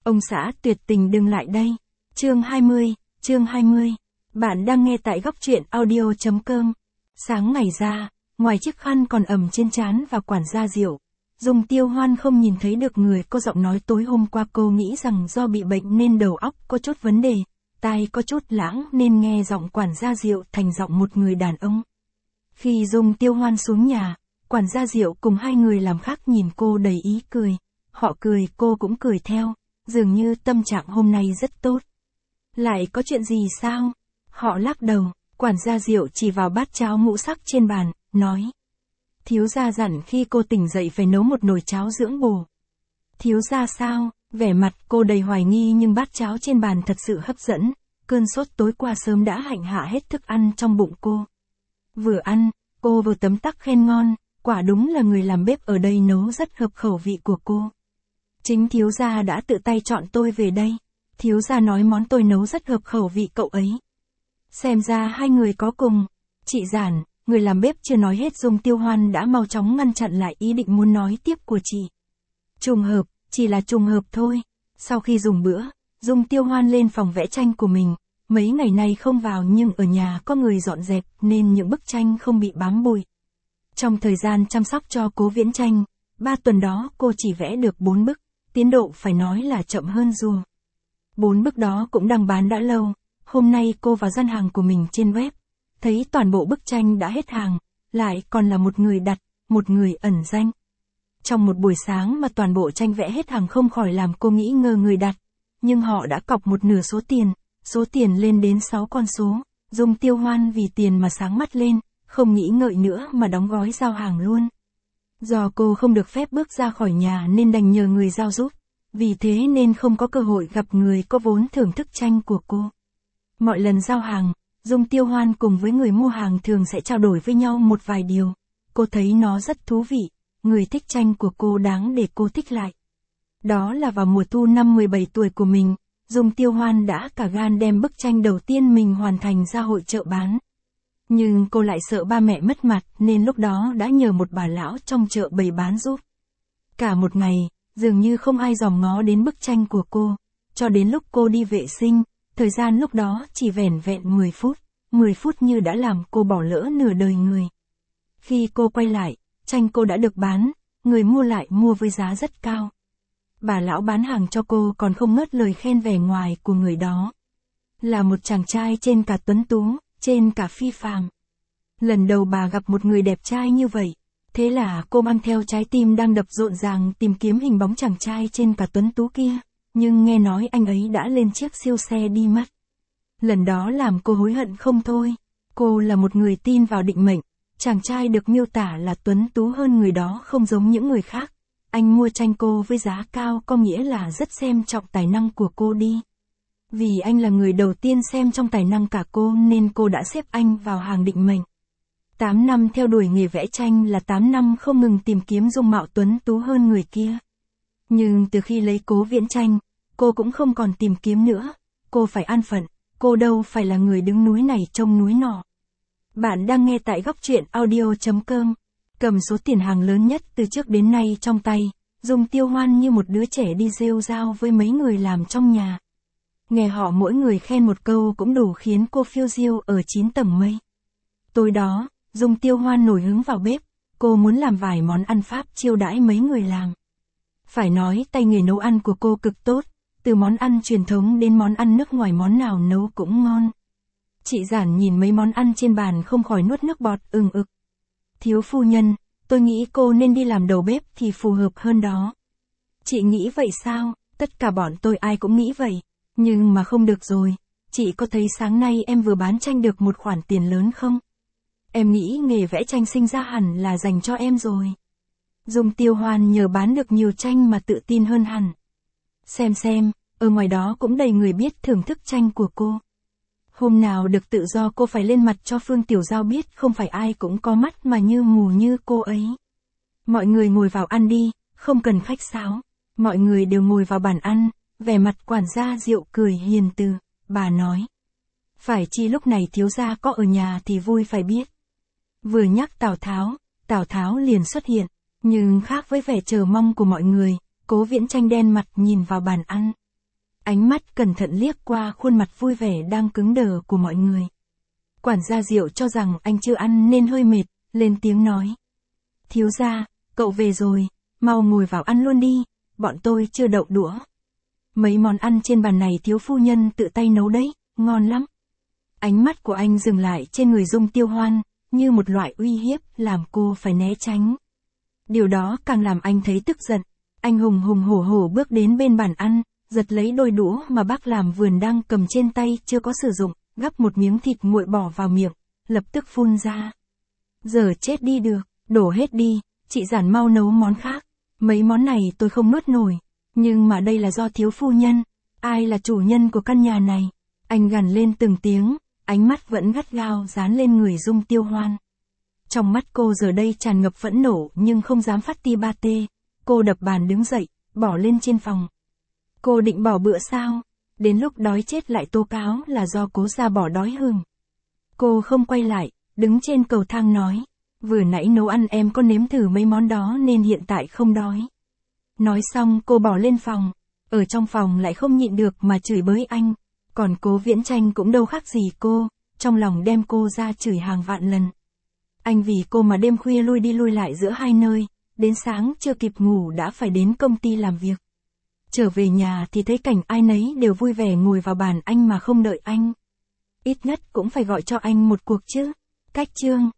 Ông xã tuyệt tình đừng lại đây. Chương 20. Bạn đang nghe tại góc truyện audio.com. Sáng ngày ra, ngoài chiếc khăn còn ẩm trên trán và quản gia rượu, Dung Tiêu Hoan không nhìn thấy được người có giọng nói tối hôm qua. Cô nghĩ rằng do bị bệnh nên đầu óc có chút vấn đề, tai có chút lãng nên nghe giọng quản gia rượu thành giọng một người đàn ông. Khi Dung Tiêu Hoan xuống nhà, quản gia rượu cùng hai người làm khác nhìn cô đầy ý cười. Họ cười, cô cũng cười theo, dường như tâm trạng hôm nay rất tốt. Lại có chuyện gì sao? Họ lắc đầu, quản gia rượu chỉ vào bát cháo ngũ sắc trên bàn, nói. Thiếu gia dặn khi cô tỉnh dậy phải nấu một nồi cháo dưỡng bổ. Thiếu gia sao? Vẻ mặt cô đầy hoài nghi nhưng bát cháo trên bàn thật sự hấp dẫn. Cơn sốt tối qua sớm đã hạnh hạ hết thức ăn trong bụng cô. Vừa ăn, cô vừa tấm tắc khen ngon, quả đúng là người làm bếp ở đây nấu rất hợp khẩu vị của cô. Chính thiếu gia đã tự tay chọn tôi về đây. Thiếu gia nói món tôi nấu rất hợp khẩu vị cậu ấy. Xem ra hai người có cùng. Chị Giản, người làm bếp chưa nói hết. Dung Tiêu Hoan đã mau chóng ngăn chặn lại ý định muốn nói tiếp của chị. Trùng hợp, chỉ là trùng hợp thôi. Sau khi dùng bữa, Dung Tiêu Hoan lên phòng vẽ tranh của mình. Mấy ngày nay không vào nhưng ở nhà có người dọn dẹp nên những bức tranh không bị bám bụi. Trong thời gian chăm sóc cho Cố Viễn Tranh, 3 tuần đó cô chỉ vẽ được 4 bức, tiến độ phải nói là chậm hơn rùa. 4 bức đó cũng đang bán đã lâu. Hôm nay cô vào gian hàng của mình trên web, thấy toàn bộ bức tranh đã hết hàng, lại còn là một người đặt, một người ẩn danh. Trong một buổi sáng mà toàn bộ tranh vẽ hết hàng không khỏi làm cô nghĩ ngờ người đặt, nhưng họ đã cọc một nửa số tiền lên đến 6 con số. Dung Tiêu Hoan vì tiền mà sáng mắt lên, không nghĩ ngợi nữa mà đóng gói giao hàng luôn. Do cô không được phép bước ra khỏi nhà nên đành nhờ người giao giúp, vì thế nên không có cơ hội gặp người có vốn thưởng thức tranh của cô. Mọi lần giao hàng, Dung Tiêu Hoan cùng với người mua hàng thường sẽ trao đổi với nhau một vài điều. Cô thấy nó rất thú vị, người thích tranh của cô đáng để cô thích lại. Đó là vào mùa thu năm 17 tuổi của mình, Dung Tiêu Hoan đã cả gan đem bức tranh đầu tiên mình hoàn thành ra hội chợ bán. Nhưng cô lại sợ ba mẹ mất mặt nên lúc đó đã nhờ một bà lão trong chợ bày bán giúp. Cả một ngày, dường như không ai dòm ngó đến bức tranh của cô, cho đến lúc cô đi vệ sinh, thời gian lúc đó chỉ vẻn vẹn 10 phút, 10 phút như đã làm cô bỏ lỡ nửa đời người. Khi cô quay lại, tranh cô đã được bán, người mua lại mua với giá rất cao. Bà lão bán hàng cho cô còn không ngớt lời khen vẻ ngoài của người đó. Là một chàng trai trên cả tuấn tú, trên cả phi phàm. Lần đầu bà gặp một người đẹp trai như vậy, thế là cô mang theo trái tim đang đập rộn ràng tìm kiếm hình bóng chàng trai trên cả tuấn tú kia, nhưng nghe nói anh ấy đã lên chiếc siêu xe đi mất. Lần đó làm cô hối hận không thôi. Cô là một người tin vào định mệnh, chàng trai được miêu tả là tuấn tú hơn người đó không giống những người khác. Anh mua tranh cô với giá cao có nghĩa là rất xem trọng tài năng của cô đi. Vì anh là người đầu tiên xem trong tài năng cả cô nên cô đã xếp anh vào hàng định mệnh. 8 năm theo đuổi nghề vẽ tranh là 8 năm không ngừng tìm kiếm dung mạo tuấn tú hơn người kia. Nhưng từ khi lấy Cố Viễn Tranh, cô cũng không còn tìm kiếm nữa. Cô phải an phận, cô đâu phải là người đứng núi này trông núi nọ. Bạn đang nghe tại góc truyện audio.com. Cầm số tiền hàng lớn nhất từ trước đến nay trong tay, Dung Tiêu Hoan như một đứa trẻ đi rêu rao với mấy người làm trong nhà. Nghe họ mỗi người khen một câu cũng đủ khiến cô phiêu diêu ở 9 tầng mây. Tối đó, Dung Tiêu Hoan nổi hứng vào bếp, cô muốn làm vài món ăn Pháp chiêu đãi mấy người làm. Phải nói tay nghề nấu ăn của cô cực tốt, từ món ăn truyền thống đến món ăn nước ngoài món nào nấu cũng ngon. Chị Giản nhìn mấy món ăn trên bàn không khỏi nuốt nước bọt ừng ực. Thiếu phu nhân, tôi nghĩ cô nên đi làm đầu bếp thì phù hợp hơn đó. Chị nghĩ vậy sao? Tất cả bọn tôi ai cũng nghĩ vậy. Nhưng mà không được rồi, chị có thấy sáng nay em vừa bán tranh được một khoản tiền lớn không? Em nghĩ nghề vẽ tranh sinh ra hẳn là dành cho em rồi. Dung Tiêu Hoan nhờ bán được nhiều tranh mà tự tin hơn hẳn. Xem, ở ngoài đó cũng đầy người biết thưởng thức tranh của cô. Hôm nào được tự do cô phải lên mặt cho Phương Tiểu Giao biết không phải ai cũng có mắt mà như mù như cô ấy. Mọi người ngồi vào ăn đi, không cần khách sáo. Mọi người đều ngồi vào bàn ăn, vẻ mặt quản gia rượu cười hiền từ, bà nói. Phải chi lúc này thiếu gia có ở nhà thì vui phải biết. Vừa nhắc Tào Tháo liền xuất hiện, nhưng khác với vẻ chờ mong của mọi người, Cố Viễn Tranh đen mặt nhìn vào bàn ăn. Ánh mắt cẩn thận liếc qua khuôn mặt vui vẻ đang cứng đờ của mọi người. Quản gia Diệu cho rằng anh chưa ăn nên hơi mệt, lên tiếng nói. Thiếu gia, cậu về rồi, mau ngồi vào ăn luôn đi, bọn tôi chưa đậu đũa. Mấy món ăn trên bàn này thiếu phu nhân tự tay nấu đấy, ngon lắm. Ánh mắt của anh dừng lại trên người Dung Tiêu Hoan, như một loại uy hiếp làm cô phải né tránh. Điều đó càng làm anh thấy tức giận. Anh hùng hùng hổ hổ bước đến bên bàn ăn, giật lấy đôi đũa mà bác làm vườn đang cầm trên tay chưa có sử dụng, gắp một miếng thịt nguội bỏ vào miệng, lập tức phun ra. Giờ chết đi được, đổ hết đi, chị Giản mau nấu món khác. Mấy món này tôi không nuốt nổi, nhưng mà đây là do thiếu phu nhân, ai là chủ nhân của căn nhà này. Anh gằn lên từng tiếng, ánh mắt vẫn gắt gao dán lên người Dung Tiêu Hoan. Trong mắt cô giờ đây tràn ngập phẫn nộ nhưng không dám phát ti ba tê. Cô đập bàn đứng dậy, bỏ lên trên phòng. Cô định bỏ bữa sao? Đến lúc đói chết lại tố cáo là do cố gia bỏ đói hừng. Cô không quay lại, đứng trên cầu thang nói. Vừa nãy nấu ăn em có nếm thử mấy món đó nên hiện tại không đói. Nói xong cô bỏ lên phòng. Ở trong phòng lại không nhịn được mà chửi bới anh. Còn Cố Viễn Tranh cũng đâu khác gì cô, trong lòng đem cô ra chửi hàng vạn lần. Anh vì cô mà đêm khuya lui đi lui lại giữa hai nơi, đến sáng chưa kịp ngủ đã phải đến công ty làm việc. Trở về nhà thì thấy cảnh ai nấy đều vui vẻ ngồi vào bàn anh mà không đợi anh. Ít nhất cũng phải gọi cho anh một cuộc chứ. Cách chương